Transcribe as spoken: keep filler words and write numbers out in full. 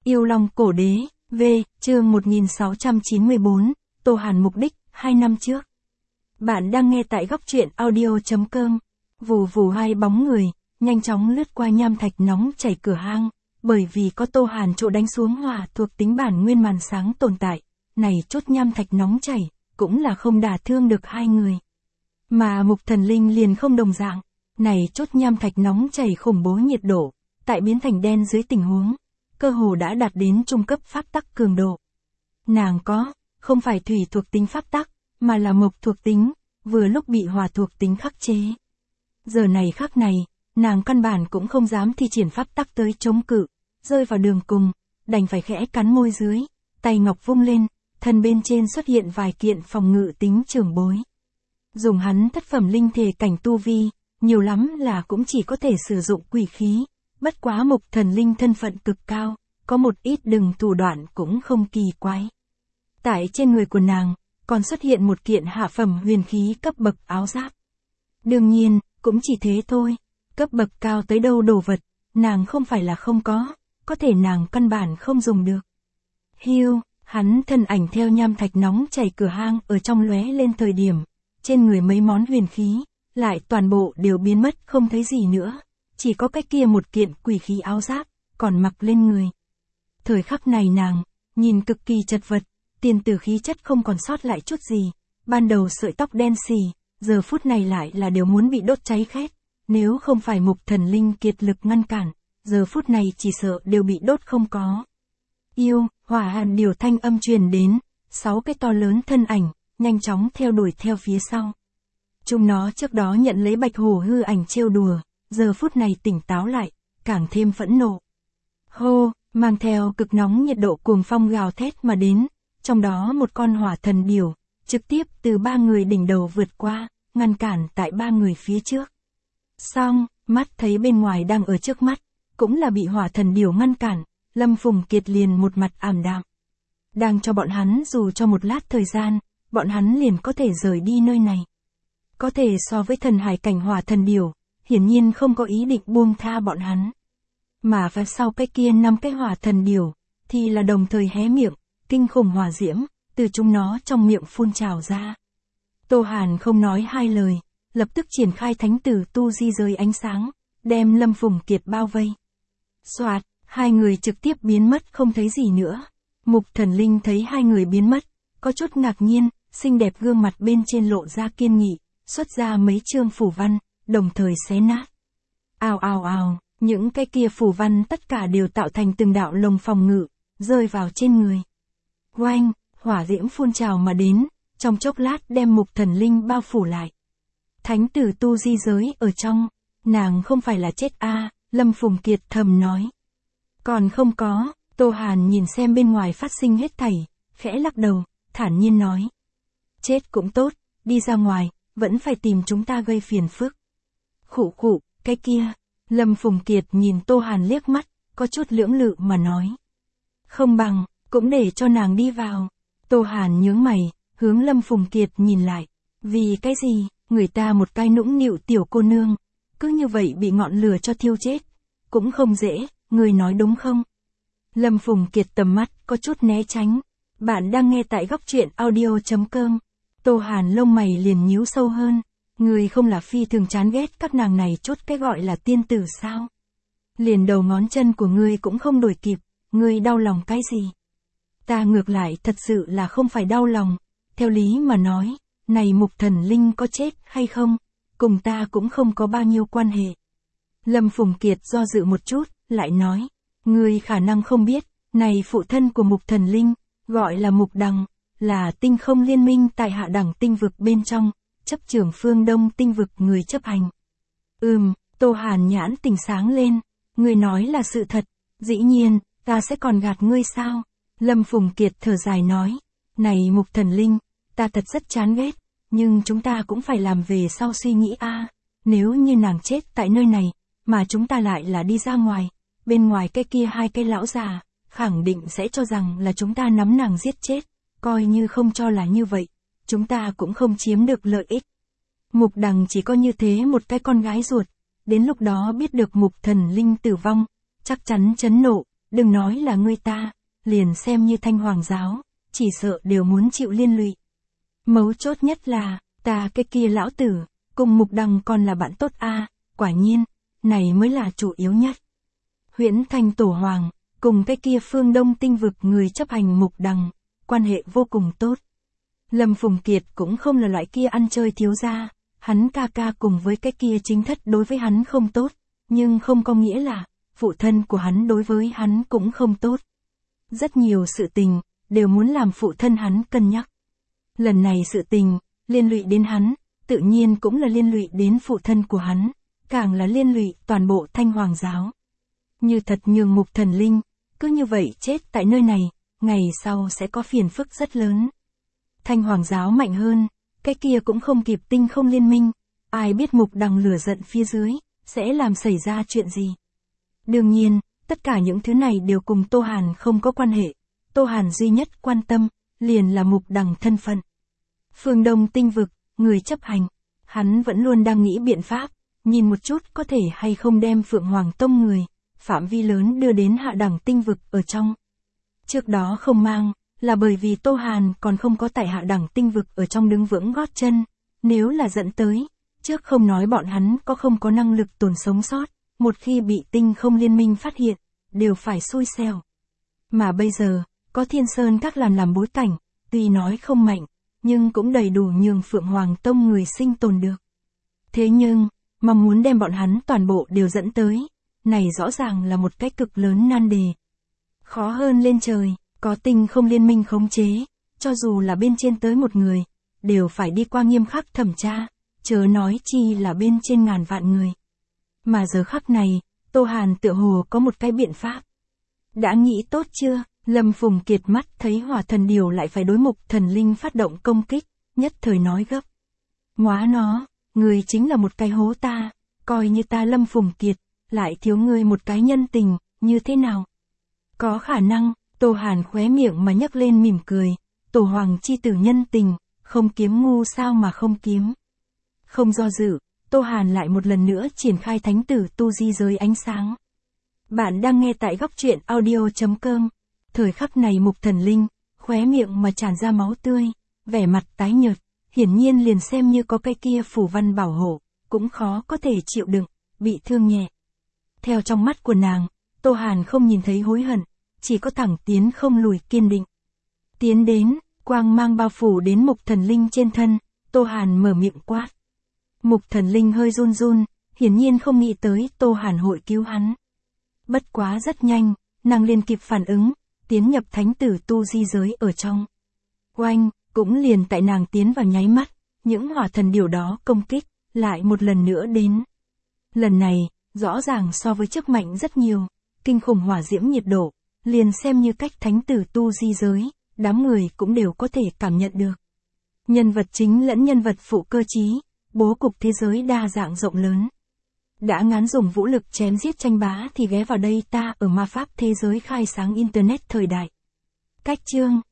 Yêu Long Cổ Đế, V, chương một nghìn sáu trăm chín mươi bốn, Tô Hàn mục đích, hai năm trước. Bạn đang nghe tại góc truyện audio.com. Vù vù hai bóng người, nhanh chóng lướt qua nham thạch nóng chảy cửa hang, bởi vì có Tô Hàn chỗ đánh xuống hỏa thuộc tính bản nguyên màn sáng tồn tại, này chốt nham thạch nóng chảy, cũng là không đả thương được hai người. Mà Mục Thần Linh liền không đồng dạng, này chốt nham thạch nóng chảy khủng bố nhiệt độ, tại biến thành đen dưới tình huống, cơ hồ đã đạt đến trung cấp pháp tắc cường độ. Nàng có, không phải thủy thuộc tính pháp tắc, mà là mộc thuộc tính, vừa lúc bị hỏa thuộc tính khắc chế. Giờ này khắc này, nàng căn bản cũng không dám thi triển pháp tắc tới chống cự, rơi vào đường cùng, đành phải khẽ cắn môi dưới, tay ngọc vung lên, thân bên trên xuất hiện vài kiện phòng ngự tính trường bối. Dùng hắn thất phẩm linh thể cảnh tu vi, nhiều lắm là cũng chỉ có thể sử dụng quỷ khí, bất quá Mục Thần Linh thân phận cực cao, có một ít đừng thủ đoạn cũng không kỳ quái. Tại trên người của nàng, còn xuất hiện một kiện hạ phẩm huyền khí cấp bậc áo giáp. Đương nhiên, cũng chỉ thế thôi, cấp bậc cao tới đâu đồ vật, nàng không phải là không có, có thể nàng căn bản không dùng được. Hiu, hắn thân ảnh theo nham thạch nóng chảy cửa hang ở trong lóe lên thời điểm, trên người mấy món huyền khí, lại toàn bộ đều biến mất không thấy gì nữa, chỉ có cái kia một kiện quỷ khí áo giáp, còn mặc lên người. Thời khắc này nàng, nhìn cực kỳ chật vật, tiền tử khí chất không còn sót lại chút gì, ban đầu sợi tóc đen xì, giờ phút này lại là đều muốn bị đốt cháy khét, nếu không phải Mục Thần Linh kiệt lực ngăn cản, giờ phút này chỉ sợ đều bị đốt không có. Yêu, hỏa hàn điều thanh âm truyền đến, sáu cái to lớn thân ảnh, nhanh chóng theo đuổi theo phía sau. Chúng nó trước đó nhận lấy bạch hổ hư ảnh trêu đùa, giờ phút này tỉnh táo lại, càng thêm phẫn nộ. Hô, mang theo cực nóng nhiệt độ cuồng phong gào thét mà đến, trong đó một con hỏa thần điểu, trực tiếp từ ba người đỉnh đầu vượt qua, ngăn cản tại ba người phía trước. Xong, mắt thấy bên ngoài đang ở trước mắt, cũng là bị hỏa thần điểu ngăn cản, Lâm Phùng Kiệt liền một mặt ảm đạm. Đang cho bọn hắn dù cho một lát thời gian, bọn hắn liền có thể rời đi nơi này. Có thể so với thần hải cảnh hỏa thần điểu, hiển nhiên không có ý định buông tha bọn hắn. Mà và sau cái kia năm cái hỏa thần điểu, thì là đồng thời hé miệng, kinh khủng hỏa diễm, từ chúng nó trong miệng phun trào ra. Tô Hàn không nói hai lời, lập tức triển khai thánh tử tu di giới ánh sáng, đem Lâm Phùng Kiệt bao vây. Soạt, hai người trực tiếp biến mất không thấy gì nữa. Mục Thần Linh thấy hai người biến mất, có chút ngạc nhiên, xinh đẹp gương mặt bên trên lộ ra kiên nghị, xuất ra mấy chương phù văn, đồng thời xé nát. Ào ào ào, những cái kia phù văn tất cả đều tạo thành từng đạo lồng phòng ngự, rơi vào trên người. Oanh, hỏa diễm phun trào mà đến, trong chốc lát đem Mục Thần Linh bao phủ lại. Thánh tử tu di giới ở trong, nàng không phải là chết a, à, Lâm Phùng Kiệt thầm nói. Còn không có, Tô Hàn nhìn xem bên ngoài phát sinh hết thảy, khẽ lắc đầu, thản nhiên nói. Chết cũng tốt, đi ra ngoài, vẫn phải tìm chúng ta gây phiền phức. Khụ khụ, cái kia, Lâm Phùng Kiệt nhìn Tô Hàn liếc mắt, có chút lưỡng lự mà nói. Không bằng, cũng để cho nàng đi vào. Tô Hàn nhướng mày, hướng Lâm Phùng Kiệt nhìn lại. Vì cái gì, người ta một cái nũng nịu tiểu cô nương, cứ như vậy bị ngọn lửa cho thiêu chết. Cũng không dễ, người nói đúng không? Lâm Phùng Kiệt tầm mắt có chút né tránh. Bạn đang nghe tại góc truyện audio.com. Tô Hàn lông mày liền nhíu sâu hơn. Người không là phi thường chán ghét các nàng này chút cái gọi là tiên tử sao? Liền đầu ngón chân của ngươi cũng không đổi kịp, ngươi đau lòng cái gì? Ta ngược lại thật sự là không phải đau lòng, theo lý mà nói, này Mục Thần Linh có chết hay không, cùng ta cũng không có bao nhiêu quan hệ. Lâm Phùng Kiệt do dự một chút, lại nói, ngươi khả năng không biết, này phụ thân của Mục Thần Linh, gọi là Mục Đằng, là tinh không liên minh tại hạ đẳng tinh vực bên trong, chấp trưởng phương Đông tinh vực người chấp hành. Ừm, Tô Hàn nhãn tình sáng lên, ngươi nói là sự thật, dĩ nhiên, ta sẽ còn gạt ngươi sao? Lâm Phùng Kiệt thở dài nói, này Mục Thần Linh, ta thật rất chán ghét, nhưng chúng ta cũng phải làm về sau suy nghĩ a, nếu như nàng chết tại nơi này, mà chúng ta lại là đi ra ngoài, bên ngoài cái kia hai cái lão già, khẳng định sẽ cho rằng là chúng ta nắm nàng giết chết, coi như không cho là như vậy, chúng ta cũng không chiếm được lợi ích. Mục Đằng chỉ có như thế một cái con gái ruột, đến lúc đó biết được Mục Thần Linh tử vong, chắc chắn chấn nộ, đừng nói là ngươi ta, liền xem như Thanh Hoàng giáo, chỉ sợ đều muốn chịu liên lụy. Mấu chốt nhất là, ta cái kia lão tử, cùng Mục Đằng còn là bạn tốt a, quả nhiên, này mới là chủ yếu nhất. Huyễn Thanh Tổ Hoàng, cùng cái kia phương Đông tinh vực người chấp hành Mục Đằng, quan hệ vô cùng tốt. Lâm Phùng Kiệt cũng không là loại kia ăn chơi thiếu gia, hắn ca ca cùng với cái kia chính thất đối với hắn không tốt, nhưng không có nghĩa là, phụ thân của hắn đối với hắn cũng không tốt. Rất nhiều sự tình, đều muốn làm phụ thân hắn cân nhắc. Lần này sự tình, liên lụy đến hắn, tự nhiên cũng là liên lụy đến phụ thân của hắn, càng là liên lụy toàn bộ Thanh Hoàng giáo. Như thật nhường Mục Thần Linh, cứ như vậy chết tại nơi này, ngày sau sẽ có phiền phức rất lớn. Thanh Hoàng giáo mạnh hơn, cái kia cũng không kịp tinh không liên minh, ai biết Mục Đằng lửa giận phía dưới, sẽ làm xảy ra chuyện gì. Đương nhiên, tất cả những thứ này đều cùng Tô Hàn không có quan hệ, Tô Hàn duy nhất quan tâm, liền là Mục Đằng thân phận. Phương Đông tinh vực, người chấp hành, hắn vẫn luôn đang nghĩ biện pháp, nhìn một chút có thể hay không đem Phượng Hoàng Tông người, phạm vi lớn đưa đến hạ đẳng tinh vực ở trong. Trước đó không mang, là bởi vì Tô Hàn còn không có tại hạ đẳng tinh vực ở trong đứng vững gót chân, nếu là dẫn tới, trước không nói bọn hắn có không có năng lực tồn sống sót, một khi bị tinh không liên minh phát hiện, đều phải xui xẻo. Mà bây giờ, có Thiên Sơn các làm làm bối cảnh, tuy nói không mạnh, nhưng cũng đầy đủ nhường Phượng Hoàng Tông người sinh tồn được. Thế nhưng, mong muốn đem bọn hắn toàn bộ đều dẫn tới, này rõ ràng là một cái cực lớn nan đề. Khó hơn lên trời, có tinh không liên minh khống chế, cho dù là bên trên tới một người, đều phải đi qua nghiêm khắc thẩm tra, chớ nói chi là bên trên ngàn vạn người. Mà giờ khắc này, Tô Hàn tựa hồ có một cái biện pháp. Đã nghĩ tốt chưa? Lâm Phùng Kiệt mắt thấy Hỏa Thần Điểu lại phải đối Mục Thần Linh phát động công kích, nhất thời nói gấp. Ngoá nó, người chính là một cái hố ta, coi như ta Lâm Phùng Kiệt, lại thiếu ngươi một cái nhân tình, như thế nào? Có khả năng, Tô Hàn khóe miệng mà nhấc lên mỉm cười, Tổ Hoàng chi tử nhân tình, không kiếm ngu sao mà không kiếm. Không do dự, Tô Hàn lại một lần nữa triển khai thánh tử tu di giới ánh sáng. Bạn đang nghe tại góc truyện audio chấm com. Thời khắc này Mục Thần Linh, khóe miệng mà tràn ra máu tươi, vẻ mặt tái nhợt, hiển nhiên liền xem như có cái kia phủ văn bảo hộ, cũng khó có thể chịu đựng, bị thương nhẹ. Theo trong mắt của nàng, Tô Hàn không nhìn thấy hối hận, chỉ có thẳng tiến không lùi kiên định. Tiến đến, quang mang bao phủ đến Mục Thần Linh trên thân, Tô Hàn mở miệng quát. Mục Thần Linh hơi run run, hiển nhiên không nghĩ tới Tô Hàn hội cứu hắn. Bất quá rất nhanh, nàng liền kịp phản ứng, tiến nhập thánh tử tu di giới ở trong. Oanh, cũng liền tại nàng tiến vào nháy mắt, những hỏa thần điều đó công kích, lại một lần nữa đến. Lần này, rõ ràng so với trước mạnh rất nhiều, kinh khủng hỏa diễm nhiệt độ, liền xem như cách thánh tử tu di giới, đám người cũng đều có thể cảm nhận được. Nhân vật chính lẫn nhân vật phụ cơ trí, bố cục thế giới đa dạng rộng lớn. Đã ngán dùng vũ lực chém giết tranh bá thì ghé vào đây ta ở ma pháp thế giới khai sáng internet thời đại. Cách chương